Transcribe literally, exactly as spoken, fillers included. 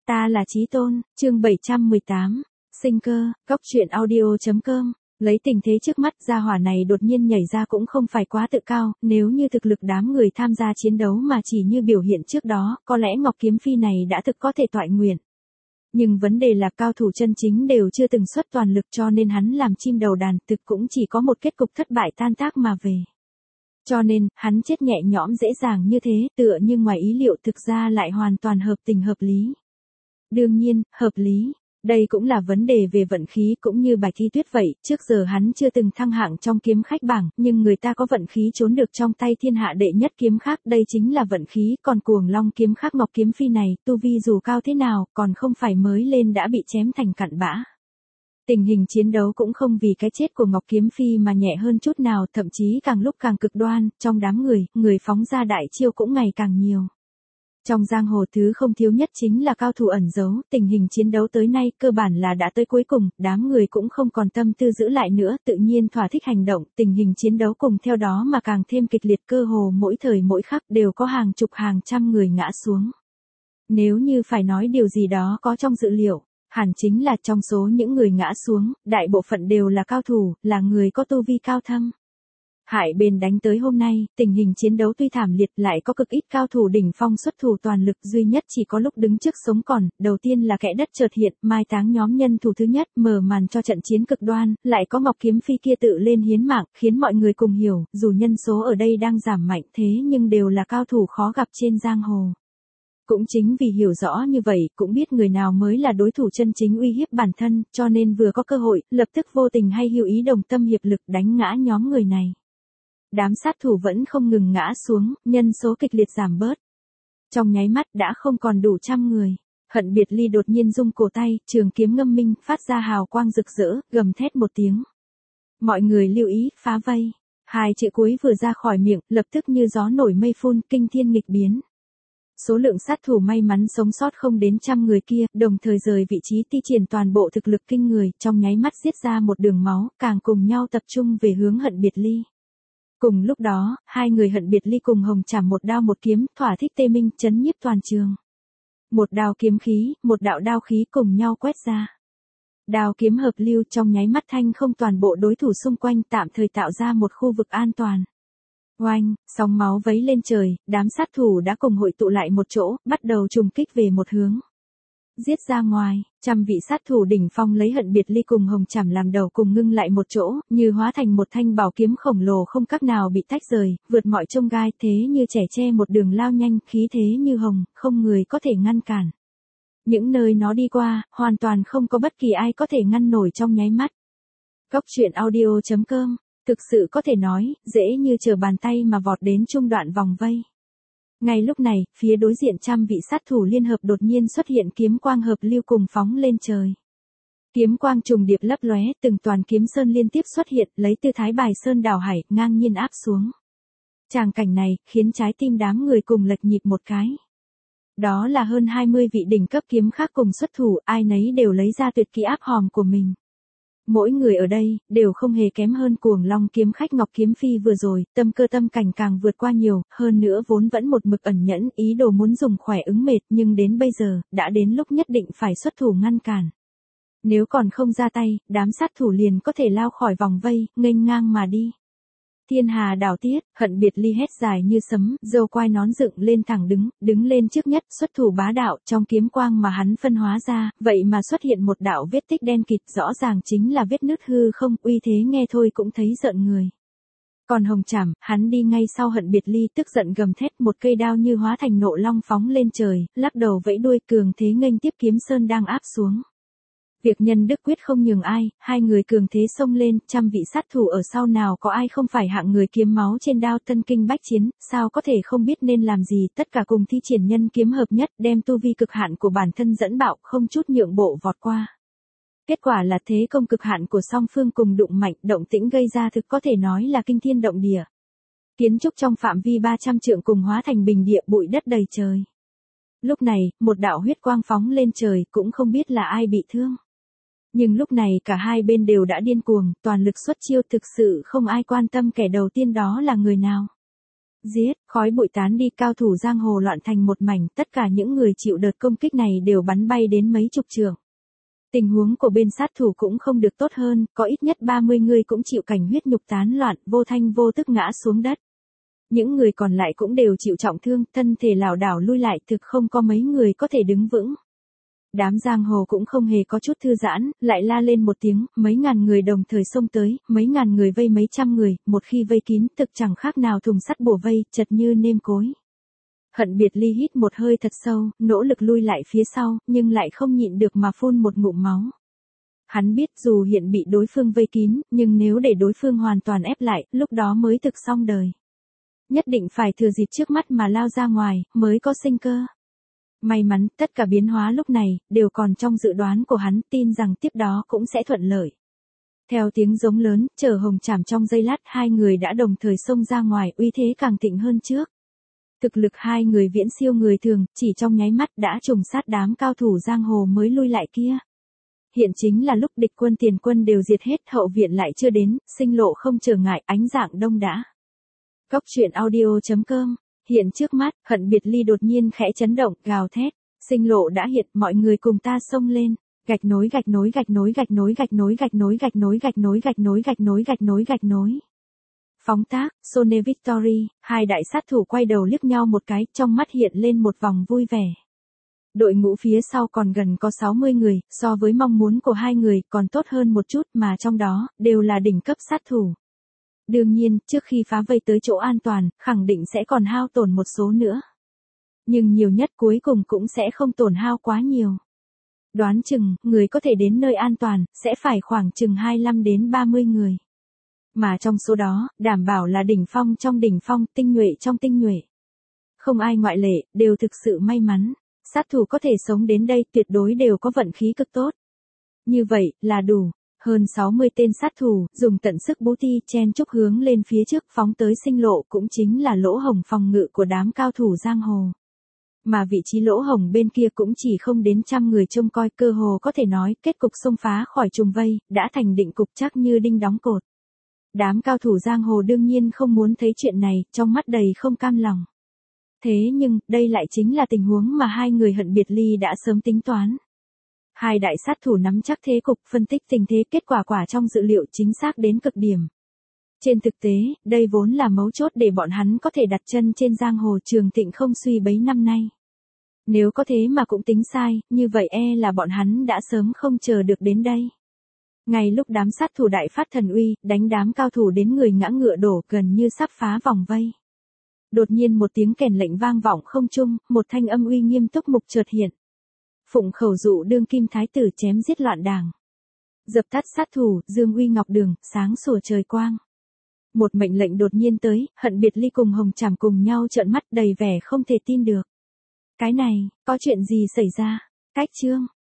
Ta là Chí Tôn, chương bảy trăm mười tám, sinh cơ, góc truyện audio.com. Lấy tình thế trước mắt, gia hỏa này đột nhiên nhảy ra cũng không phải quá tự cao, nếu như thực lực đám người tham gia chiến đấu mà chỉ như biểu hiện trước đó, có lẽ Ngọc Kiếm Phi này đã thực có thể toại nguyện. Nhưng vấn đề là cao thủ chân chính đều chưa từng xuất toàn lực, cho nên hắn làm chim đầu đàn thực cũng chỉ có một kết cục thất bại tan tác mà về. Cho nên, hắn chết nhẹ nhõm dễ dàng như thế, tựa như ngoài ý liệu thực ra lại hoàn toàn hợp tình hợp lý. Đương nhiên, hợp lý. Đây cũng là vấn đề về vận khí cũng như Bạch Thi Tuyết vậy, trước giờ hắn chưa từng thăng hạng trong kiếm khách bảng, nhưng người ta có vận khí trốn được trong tay thiên hạ đệ nhất kiếm khách, đây chính là vận khí, còn cuồng long kiếm khách Ngọc Kiếm Phi này, tu vi dù cao thế nào, còn không phải mới lên đã bị chém thành cặn bã. Tình hình chiến đấu cũng không vì cái chết của Ngọc Kiếm Phi mà nhẹ hơn chút nào, thậm chí càng lúc càng cực đoan, trong đám người, người phóng ra đại chiêu cũng ngày càng nhiều. Trong giang hồ thứ không thiếu nhất chính là cao thủ ẩn giấu, tình hình chiến đấu tới nay cơ bản là đã tới cuối cùng, đám người cũng không còn tâm tư giữ lại nữa, tự nhiên thỏa thích hành động, tình hình chiến đấu cùng theo đó mà càng thêm kịch liệt, cơ hồ mỗi thời mỗi khắc đều có hàng chục hàng trăm người ngã xuống. Nếu như phải nói điều gì đó có trong dự liệu, hẳn chính là trong số những người ngã xuống, đại bộ phận đều là cao thủ, là người có tu vi cao thâm. Hại bên đánh tới hôm nay, tình hình chiến đấu tuy thảm liệt lại có cực ít cao thủ đỉnh phong xuất thủ toàn lực, duy nhất chỉ có lúc đứng trước sống còn, đầu tiên là kẻ đất chợt hiện, mai táng nhóm nhân thủ thứ nhất, mở màn cho trận chiến cực đoan, lại có Ngọc Kiếm Phi kia tự lên hiến mạng, khiến mọi người cùng hiểu, dù nhân số ở đây đang giảm mạnh thế nhưng đều là cao thủ khó gặp trên giang hồ. Cũng chính vì hiểu rõ như vậy, cũng biết người nào mới là đối thủ chân chính uy hiếp bản thân, cho nên vừa có cơ hội, lập tức vô tình hay hữu ý đồng tâm hiệp lực đánh ngã nhóm người này. Đám sát thủ vẫn không ngừng ngã xuống, nhân số kịch liệt giảm bớt. Trong nháy mắt đã không còn đủ trăm người. Hận Biệt Ly đột nhiên rung cổ tay, trường kiếm ngâm minh, phát ra hào quang rực rỡ, gầm thét một tiếng. Mọi người lưu ý, phá vây. Hai chữ cuối vừa ra khỏi miệng, lập tức như gió nổi mây phun, kinh thiên nghịch biến. Số lượng sát thủ may mắn sống sót không đến trăm người kia, đồng thời rời vị trí thi triển toàn bộ thực lực kinh người, trong nháy mắt giết ra một đường máu, càng cùng nhau tập trung về hướng Hận Biệt Ly. Cùng lúc đó, hai người Hận Biệt Ly cùng Hồng Trảm một đao một kiếm, thỏa thích tê minh, chấn nhiếp toàn trường. Một đao kiếm khí, một đạo đao khí cùng nhau quét ra. Đao kiếm hợp lưu trong nháy mắt thanh không toàn bộ đối thủ xung quanh, tạm thời tạo ra một khu vực an toàn. Oanh, sóng máu vấy lên trời, đám sát thủ đã cùng hội tụ lại một chỗ, bắt đầu trùng kích về một hướng. Giết ra ngoài, trăm vị sát thủ đỉnh phong lấy Hận Biệt Ly cùng Hồng Trảm làm đầu cùng ngưng lại một chỗ, như hóa thành một thanh bảo kiếm khổng lồ không cách nào bị tách rời, vượt mọi chông gai, thế như trẻ tre một đường lao nhanh, khí thế như hồng, không người có thể ngăn cản. Những nơi nó đi qua, hoàn toàn không có bất kỳ ai có thể ngăn nổi trong nháy mắt. Góc truyện audio.com, thực sự có thể nói, dễ như trở bàn tay mà vọt đến trung đoạn vòng vây. Ngay lúc này, phía đối diện trăm vị sát thủ liên hợp đột nhiên xuất hiện kiếm quang hợp lưu cùng phóng lên trời. Kiếm quang trùng điệp lấp lóe, từng toàn kiếm sơn liên tiếp xuất hiện, lấy tư thái bài sơn đảo hải, ngang nhiên áp xuống. Tràng cảnh này, khiến trái tim đám người cùng lệch nhịp một cái. Đó là hơn hai mươi vị đỉnh cấp kiếm khác cùng xuất thủ, ai nấy đều lấy ra tuyệt kỹ áp hòm của mình. Mỗi người ở đây, đều không hề kém hơn cuồng long kiếm khách Ngọc Kiếm Phi vừa rồi, tâm cơ tâm cảnh càng vượt qua nhiều, hơn nữa vốn vẫn một mực ẩn nhẫn, ý đồ muốn dùng khỏe ứng mệt, nhưng đến bây giờ, đã đến lúc nhất định phải xuất thủ ngăn cản. Nếu còn không ra tay, đám sát thủ liền có thể lao khỏi vòng vây, nghênh ngang mà đi. Thiên hà đảo tiết, Hận Biệt Ly hét dài như sấm, râu quai nón dựng lên thẳng đứng, đứng lên trước nhất, xuất thủ bá đạo, trong kiếm quang mà hắn phân hóa ra, vậy mà xuất hiện một đạo vết tích đen kịt, rõ ràng chính là vết nứt hư không, uy thế nghe thôi cũng thấy giận người. Còn Hồng Trảm, hắn đi ngay sau Hận Biệt Ly, tức giận gầm thét, một cây đao như hóa thành nộ long phóng lên trời, lắc đầu vẫy đuôi, cường thế nghênh tiếp kiếm sơn đang áp xuống. Việc nhân đức quyết không nhường ai, hai người cường thế xông lên, trăm vị sát thủ ở sau nào có ai không phải hạng người kiếm máu trên đao thân kinh bách chiến, sao có thể không biết nên làm gì, tất cả cùng thi triển nhân kiếm hợp nhất, đem tu vi cực hạn của bản thân dẫn bạo, không chút nhượng bộ vọt qua. Kết quả là thế công cực hạn của song phương cùng đụng mạnh, động tĩnh gây ra thực có thể nói là kinh thiên động địa. Kiến trúc trong phạm vi ba trăm trượng cùng hóa thành bình địa, bụi đất đầy trời. Lúc này, một đạo huyết quang phóng lên trời, cũng không biết là ai bị thương. Nhưng lúc này cả hai bên đều đã điên cuồng, toàn lực xuất chiêu, thực sự không ai quan tâm kẻ đầu tiên đó là người nào. Giết, khói bụi tán đi, cao thủ giang hồ loạn thành một mảnh, tất cả những người chịu đợt công kích này đều bắn bay đến mấy chục trượng. Tình huống của bên sát thủ cũng không được tốt hơn, có ít nhất ba mươi người cũng chịu cảnh huyết nhục tán loạn, vô thanh vô tức ngã xuống đất. Những người còn lại cũng đều chịu trọng thương, thân thể lảo đảo lui lại, thực không có mấy người có thể đứng vững. Đám giang hồ cũng không hề có chút thư giãn, lại la lên một tiếng, mấy ngàn người đồng thời xông tới, mấy ngàn người vây mấy trăm người, một khi vây kín, thực chẳng khác nào thùng sắt bủa vây, chật như nêm cối. Hận Biệt Ly hít một hơi thật sâu, nỗ lực lui lại phía sau, nhưng lại không nhịn được mà phun một ngụm máu. Hắn biết dù hiện bị đối phương vây kín, nhưng nếu để đối phương hoàn toàn ép lại, lúc đó mới thực xong đời. Nhất định phải thừa dịp trước mắt mà lao ra ngoài, mới có sinh cơ. May mắn, tất cả biến hóa lúc này, đều còn trong dự đoán của hắn, tin rằng tiếp đó cũng sẽ thuận lợi. Theo tiếng giống lớn, chở hồng chảm trong giây lát, hai người đã đồng thời xông ra ngoài, uy thế càng thịnh hơn trước. Thực lực hai người viễn siêu người thường, chỉ trong nháy mắt đã trùng sát đám cao thủ giang hồ mới lui lại kia. Hiện chính là lúc địch quân tiền quân đều diệt hết, hậu viện lại chưa đến, sinh lộ không trở ngại, ánh dạng đông đã. Góc truyện audio chấm com. Hiện trước mắt, Hận Biệt Ly đột nhiên khẽ chấn động, gào thét, sinh lộ đã hiện, mọi người cùng ta xông lên, gạch nối gạch nối gạch nối gạch nối gạch nối gạch nối gạch nối gạch nối gạch nối gạch nối gạch nối gạch nối. Phóng tác, Sone Victory, hai đại sát thủ quay đầu liếc nhau một cái, trong mắt hiện lên một vòng vui vẻ. Đội ngũ phía sau còn gần có sáu mươi người, so với mong muốn của hai người, còn tốt hơn một chút, mà trong đó, đều là đỉnh cấp sát thủ. Đương nhiên, trước khi phá vây tới chỗ an toàn, khẳng định sẽ còn hao tổn một số nữa. Nhưng nhiều nhất cuối cùng cũng sẽ không tổn hao quá nhiều. Đoán chừng, người có thể đến nơi an toàn, sẽ phải khoảng chừng hai mươi lăm đến ba mươi người. Mà trong số đó, đảm bảo là đỉnh phong trong đỉnh phong, tinh nhuệ trong tinh nhuệ. Không ai ngoại lệ, đều thực sự may mắn. Sát thủ có thể sống đến đây tuyệt đối đều có vận khí cực tốt. Như vậy, là đủ. Hơn sáu mươi tên sát thủ, dùng tận sức bố thi chen chúc hướng lên phía trước phóng tới sinh lộ cũng chính là lỗ hổng phòng ngự của đám cao thủ giang hồ. Mà vị trí lỗ hổng bên kia cũng chỉ không đến trăm người trông coi, cơ hồ có thể nói kết cục xông phá khỏi trùng vây, đã thành định cục chắc như đinh đóng cột. Đám cao thủ giang hồ đương nhiên không muốn thấy chuyện này, trong mắt đầy không cam lòng. Thế nhưng, đây lại chính là tình huống mà hai người Hận Biệt Ly đã sớm tính toán. Hai đại sát thủ nắm chắc thế cục, phân tích tình thế, kết quả quả trong dự liệu chính xác đến cực điểm. Trên thực tế, đây vốn là mấu chốt để bọn hắn có thể đặt chân trên giang hồ trường thịnh không suy bấy năm nay. Nếu có thế mà cũng tính sai, như vậy e là bọn hắn đã sớm không chờ được đến đây. Ngay lúc đám sát thủ đại phát thần uy, đánh đám cao thủ đến người ngã ngựa đổ, gần như sắp phá vòng vây. Đột nhiên một tiếng kèn lệnh vang vọng không trung, một thanh âm uy nghiêm túc mục chợt hiện. Phụng khẩu dụ đương kim thái tử, chém giết loạn đảng. Dập tắt sát thủ, dương uy ngọc đường, sáng sủa trời quang. Một mệnh lệnh đột nhiên tới, Hận Biệt Ly cùng Hồng Trảm cùng nhau trợn mắt đầy vẻ không thể tin được. Cái này, có chuyện gì xảy ra? Cách chương.